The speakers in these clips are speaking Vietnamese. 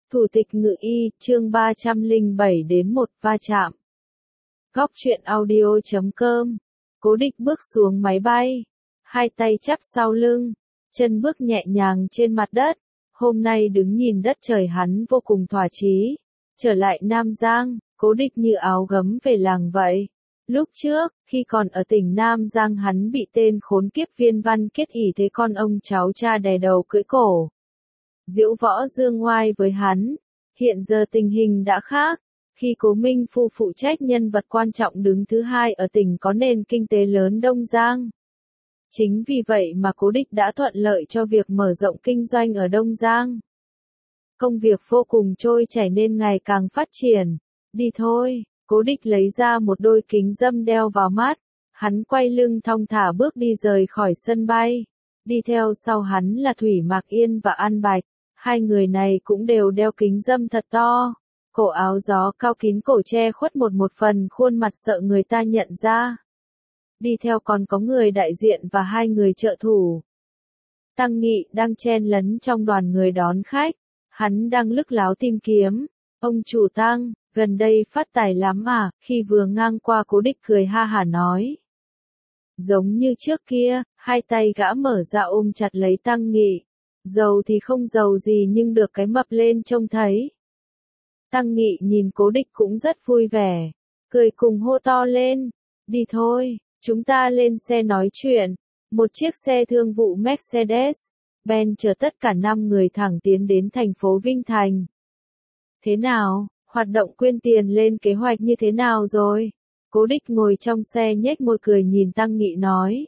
Thủ tịch Ngự Y, chương 307 đến 1 va chạm. Góc truyện audio.com. Cố Địch bước xuống máy bay, hai tay chắp sau lưng, chân bước nhẹ nhàng trên mặt đất. Hôm nay đứng nhìn đất trời hắn vô cùng thỏa chí. Trở lại Nam Giang, Cố Địch như áo gấm về làng vậy. Lúc trước, khi còn ở tỉnh Nam Giang hắn bị tên khốn kiếp Viên Văn Kết ỷ thế con ông cháu cha đè đầu cưỡi cổ. Diễu võ dương ngoai với hắn. Hiện giờ tình hình đã khác. Khi Cố Minh Phu phụ trách nhân vật quan trọng đứng thứ hai ở tỉnh có nền kinh tế lớn Đông Giang. Chính vì vậy mà Cố Địch đã thuận lợi cho việc mở rộng kinh doanh ở Đông Giang. Công việc vô cùng trôi chảy nên ngày càng phát triển. Đi thôi, Cố Địch lấy ra một đôi kính râm đeo vào mắt. Hắn quay lưng thong thả bước đi rời khỏi sân bay. Đi theo sau hắn là Thủy Mạc Yên và An Bạch. Hai người này cũng đều đeo kính râm thật to. Cổ áo gió cao kín cổ che khuất một phần khuôn mặt sợ người ta nhận ra. Đi theo còn có người đại diện và hai người trợ thủ. Tăng Nghị đang chen lấn trong đoàn người đón khách. Hắn đang lức láo tìm kiếm. Ông chủ Tăng, gần đây phát tài lắm à, khi vừa ngang qua Cố Địch cười ha hả nói. Giống như trước kia, hai tay gã mở ra ôm chặt lấy Tăng Nghị. Giàu thì không giàu gì nhưng được cái mập lên trông thấy. Tăng Nghị nhìn Cố Địch cũng rất vui vẻ. Cười cùng hô to lên. Đi thôi, chúng ta lên xe nói chuyện. Một chiếc xe thương vụ Mercedes-Benz chở tất cả 5 người thẳng tiến đến thành phố Vinh Thành. Thế nào, hoạt động quyên tiền lên kế hoạch như thế nào rồi? Cố Địch ngồi trong xe nhếch môi cười nhìn Tăng Nghị nói.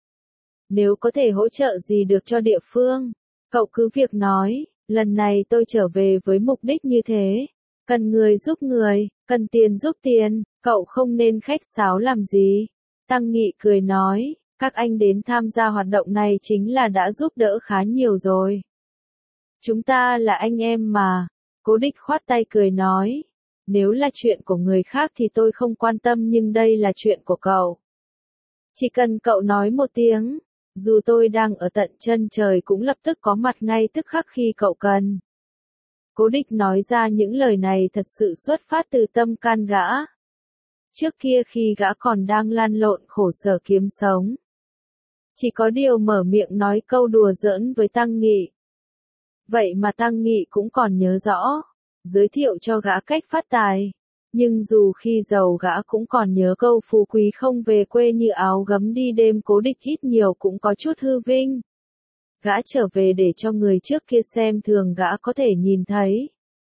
Nếu có thể hỗ trợ gì được cho địa phương, cậu cứ việc nói, lần này tôi trở về với mục đích như thế. Cần người giúp người, cần tiền giúp tiền, cậu không nên khách sáo làm gì. Tăng Nghị cười nói, các anh đến tham gia hoạt động này chính là đã giúp đỡ khá nhiều rồi. Chúng ta là anh em mà. Cố Địch khoát tay cười nói, nếu là chuyện của người khác thì tôi không quan tâm nhưng đây là chuyện của cậu. Chỉ cần cậu nói một tiếng, dù tôi đang ở tận chân trời cũng lập tức có mặt ngay tức khắc khi cậu cần. Cố Địch nói ra những lời này thật sự xuất phát từ tâm can gã. Trước kia khi gã còn đang lăn lộn khổ sở kiếm sống, chỉ có điều mở miệng nói câu đùa giỡn với Tăng Nghị. Vậy mà Tăng Nghị cũng còn nhớ rõ, giới thiệu cho gã cách phát tài. Nhưng dù khi giàu gã cũng còn nhớ câu phú quý không về quê như áo gấm đi đêm. Cố Địch ít nhiều cũng có chút hư vinh. Gã trở về để cho người trước kia xem thường gã có thể nhìn thấy.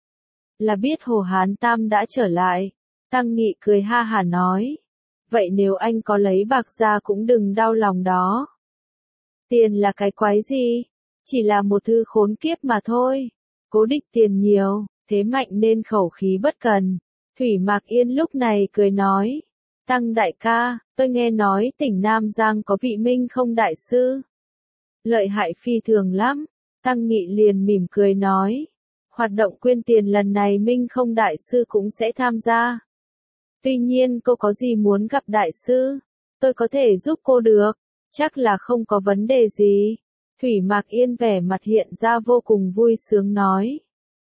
Là biết Hồ Hán Tam đã trở lại. Tăng Nghị cười ha hả nói. Vậy nếu anh có lấy bạc ra cũng đừng đau lòng đó. Tiền là cái quái gì? Chỉ là một thứ khốn kiếp mà thôi. Cố Địch tiền nhiều, thế mạnh nên khẩu khí bất cần. Thủy Mạc Yên lúc này cười nói. Tăng đại ca, tôi nghe nói tỉnh Nam Giang có vị Minh Không đại sư. Lợi hại phi thường lắm. Tăng Nghị liền mỉm cười nói. Hoạt động quyên tiền lần này Minh Không đại sư cũng sẽ tham gia. Tuy nhiên cô có gì muốn gặp đại sư? Tôi có thể giúp cô được. Chắc là không có vấn đề gì. Thủy Mạc Yên vẻ mặt hiện ra vô cùng vui sướng nói.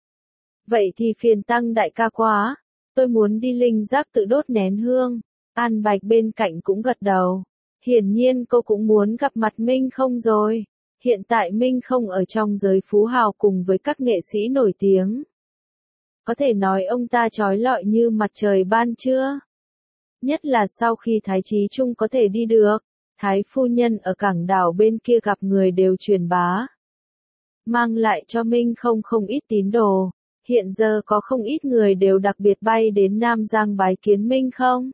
Vậy thì phiền Tăng đại ca quá. Tôi muốn đi linh giác tự đốt nén hương. An Bạch bên cạnh cũng gật đầu. Hiển nhiên cô cũng muốn gặp mặt Minh Không rồi. Hiện tại Minh Không ở trong giới phú hào cùng với các nghệ sĩ nổi tiếng. Có thể nói ông ta chói lọi như mặt trời ban trưa. Nhất là sau khi Thái Chí Trung có thể đi được. Thái phu nhân ở cảng đảo bên kia gặp người đều truyền bá. Mang lại cho Minh Không không ít tín đồ. Hiện giờ có không ít người đều đặc biệt bay đến Nam Giang bái kiến Minh Không.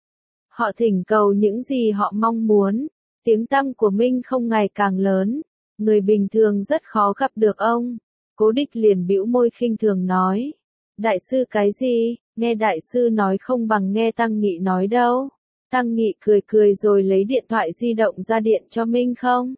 Họ thỉnh cầu những gì họ mong muốn. Tiếng tăm của Minh Không ngày càng lớn. Người bình thường rất khó gặp được ông. Cố Địch liền bĩu môi khinh thường nói. Đại sư cái gì, nghe đại sư nói không bằng nghe Tăng Nghị nói đâu. Tăng Nghị cười cười rồi lấy điện thoại di động ra điện cho Minh Không.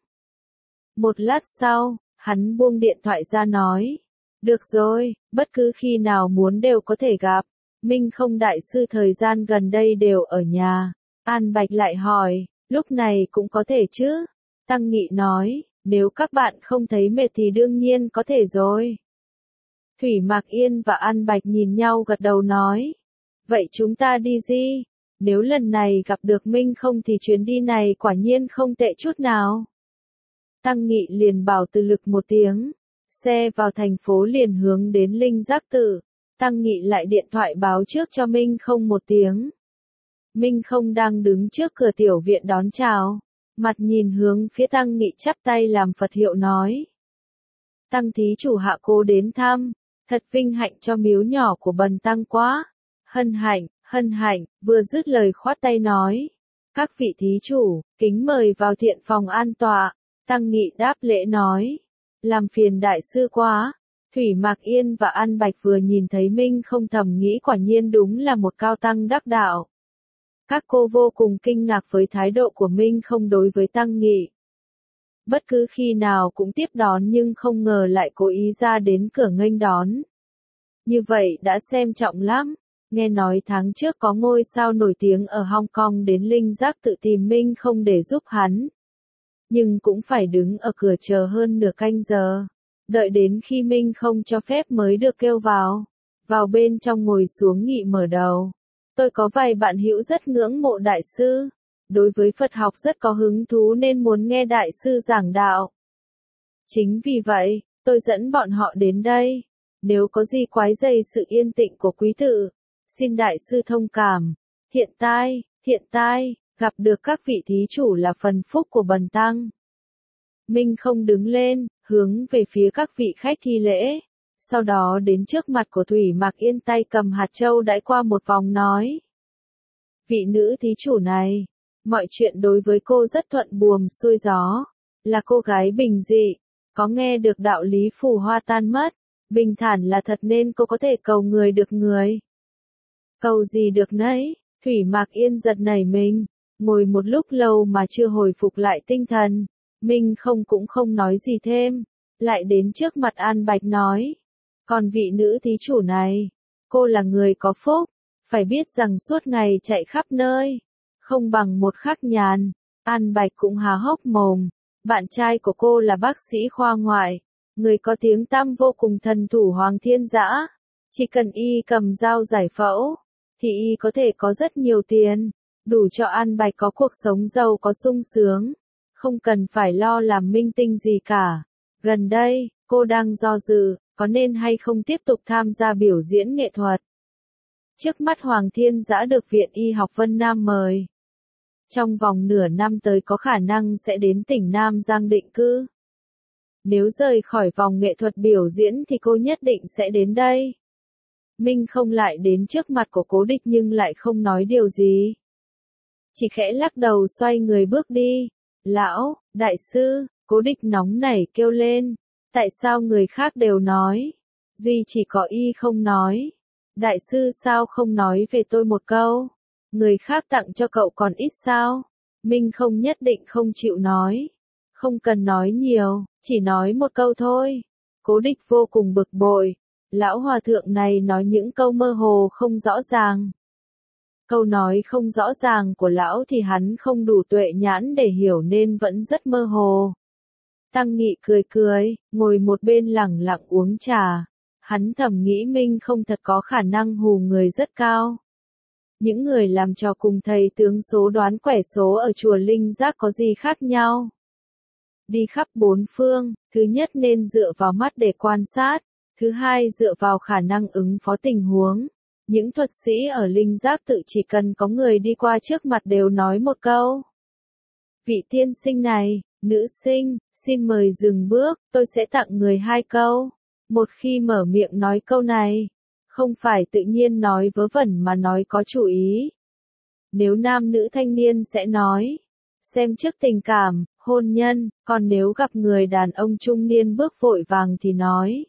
Một lát sau, hắn buông điện thoại ra nói. Được rồi, bất cứ khi nào muốn đều có thể gặp. Minh Không đại sư thời gian gần đây đều ở nhà. An Bạch lại hỏi, lúc này cũng có thể chứ? Tăng Nghị nói, nếu các bạn không thấy mệt thì đương nhiên có thể rồi. Thủy Mạc Yên và An Bạch nhìn nhau gật đầu nói. Vậy chúng ta đi gì? Nếu lần này gặp được Minh không thì chuyến đi này quả nhiên không tệ chút nào. Tăng Nghị liền bảo Từ Lực một tiếng. Xe vào thành phố liền hướng đến Linh Giác Tự. Tăng Nghị lại điện thoại báo trước cho Minh không một tiếng. Minh không đang đứng trước cửa tiểu viện đón chào. Mặt nhìn hướng phía Tăng Nghị chắp tay làm Phật hiệu nói. Tăng thí chủ hạ cố đến thăm. Thật vinh hạnh cho miếu nhỏ của bần tăng quá. Hân hạnh, vừa dứt lời khoát tay nói. Các vị thí chủ, kính mời vào thiện phòng an tọa. Tăng Nghị đáp lễ nói. Làm phiền đại sư quá. Thủy Mạc Yên và An Bạch vừa nhìn thấy Minh không thầm nghĩ quả nhiên đúng là một cao tăng đắc đạo. Các cô vô cùng kinh ngạc với thái độ của Minh không đối với Tăng Nghị. Bất cứ khi nào cũng tiếp đón nhưng không ngờ lại cố ý ra đến cửa nghênh đón. Như vậy đã xem trọng lắm. Nghe nói tháng trước có ngôi sao nổi tiếng ở Hong Kong đến Linh Giác Tự tìm Minh không để giúp hắn. Nhưng cũng phải đứng ở cửa chờ hơn nửa canh giờ. Đợi đến khi Minh không cho phép mới được kêu vào. Vào bên trong ngồi xuống nghị mở đầu. Tôi có vài bạn hữu rất ngưỡng mộ đại sư. Đối với Phật học rất có hứng thú nên muốn nghe đại sư giảng đạo. Chính vì vậy, tôi dẫn bọn họ đến đây. Nếu có gì quái rầy sự yên tĩnh của quý tự, xin đại sư thông cảm. Thiện tai, gặp được các vị thí chủ là phần phúc của bần tăng. Minh không đứng lên, hướng về phía các vị khách thi lễ. Sau đó đến trước mặt của Thủy Mạc Yên tay cầm hạt châu đãi qua một vòng nói. Vị nữ thí chủ này, mọi chuyện đối với cô rất thuận buồm xuôi gió. Là cô gái bình dị, có nghe được đạo lý phù hoa tan mất. Bình thản là thật nên cô có thể cầu người được người. Cầu gì được nấy, Thủy Mạc Yên giật nảy mình, ngồi một lúc lâu mà chưa hồi phục lại tinh thần. Minh không cũng không nói gì thêm, lại đến trước mặt An Bạch nói. Còn vị nữ thí chủ này, cô là người có phúc, phải biết rằng suốt ngày chạy khắp nơi, không bằng một khắc nhàn. An Bạch cũng há hốc mồm, bạn trai của cô là bác sĩ khoa ngoại, người có tiếng tăm vô cùng thần thủ Hoàng Thiên Dã. Chỉ cần y cầm dao giải phẫu, thì y có thể có rất nhiều tiền, đủ cho An Bạch có cuộc sống giàu có sung sướng, không cần phải lo làm minh tinh gì cả. Gần đây, cô đang do dự, có nên hay không tiếp tục tham gia biểu diễn nghệ thuật. Trước mắt Hoàng Thiên Dã được Viện Y học Vân Nam mời. Trong vòng nửa năm tới có khả năng sẽ đến tỉnh Nam Giang định cư. Nếu rời khỏi vòng nghệ thuật biểu diễn thì cô nhất định sẽ đến đây. Minh không lại đến trước mặt của Cố Địch nhưng lại không nói điều gì. Chỉ khẽ lắc đầu xoay người bước đi. Lão, đại sư, Cố Địch nóng nảy kêu lên. Tại sao người khác đều nói? Duy chỉ có y không nói. Đại sư sao không nói về tôi một câu? Người khác tặng cho cậu còn ít sao? Minh không nhất định không chịu nói. Không cần nói nhiều, chỉ nói một câu thôi. Cố Địch vô cùng bực bội. Lão hòa thượng này nói những câu mơ hồ không rõ ràng. Câu nói không rõ ràng của lão thì hắn không đủ tuệ nhãn để hiểu nên vẫn rất mơ hồ. Tăng Nghị cười, ngồi một bên lẳng lặng uống trà. Hắn thầm nghĩ Minh không thật có khả năng hù người rất cao. Những người làm trò cùng thầy tướng số đoán quẻ số ở chùa Linh Giác có gì khác nhau? Đi khắp bốn phương, thứ nhất nên dựa vào mắt để quan sát, thứ hai dựa vào khả năng ứng phó tình huống. Những thuật sĩ ở Linh Giác Tự chỉ cần có người đi qua trước mặt đều nói một câu. Vị tiên sinh này, nữ sinh, xin mời dừng bước, tôi sẽ tặng người hai câu. Một khi mở miệng nói câu này, không phải tự nhiên nói vớ vẩn mà nói có chủ ý. Nếu nam nữ thanh niên sẽ nói, xem trước tình cảm, hôn nhân, còn nếu gặp người đàn ông trung niên bước vội vàng thì nói.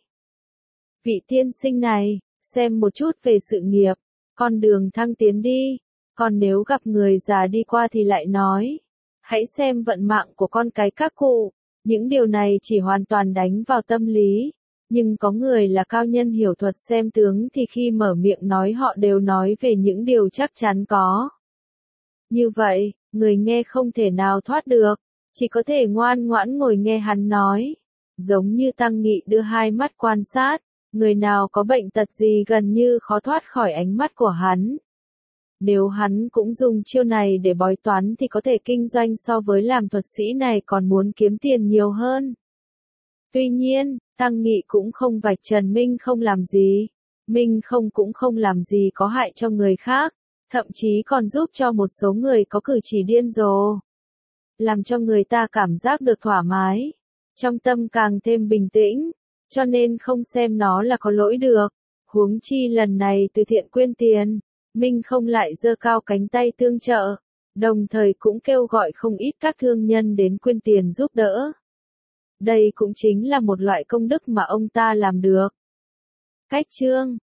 Vị tiên sinh này, xem một chút về sự nghiệp, con đường thăng tiến đi, còn nếu gặp người già đi qua thì lại nói. Hãy xem vận mạng của con cái các cụ, những điều này chỉ hoàn toàn đánh vào tâm lý. Nhưng có người là cao nhân hiểu thuật xem tướng thì khi mở miệng nói họ đều nói về những điều chắc chắn có. Như vậy, người nghe không thể nào thoát được, chỉ có thể ngoan ngoãn ngồi nghe hắn nói. Giống như Tăng Nghị đưa hai mắt quan sát, Người nào có bệnh tật gì gần như khó thoát khỏi ánh mắt của hắn. Nếu hắn cũng dùng chiêu này để bói toán thì có thể kinh doanh so với làm thuật sĩ này còn muốn kiếm tiền nhiều hơn. Tuy nhiên, Tăng Nghị cũng không vạch trần Minh không làm gì. Minh không cũng không làm gì có hại cho người khác, thậm chí còn giúp cho một số người có cử chỉ điên rồ. Làm cho người ta cảm giác được thoải mái, trong tâm càng thêm bình tĩnh, cho nên không xem nó là có lỗi được. Huống chi lần này từ thiện quyên tiền, Minh không lại giơ cao cánh tay tương trợ, đồng thời cũng kêu gọi không ít các thương nhân đến quyên tiền giúp đỡ. Đây cũng chính là một loại công đức mà ông ta làm được. Cách chương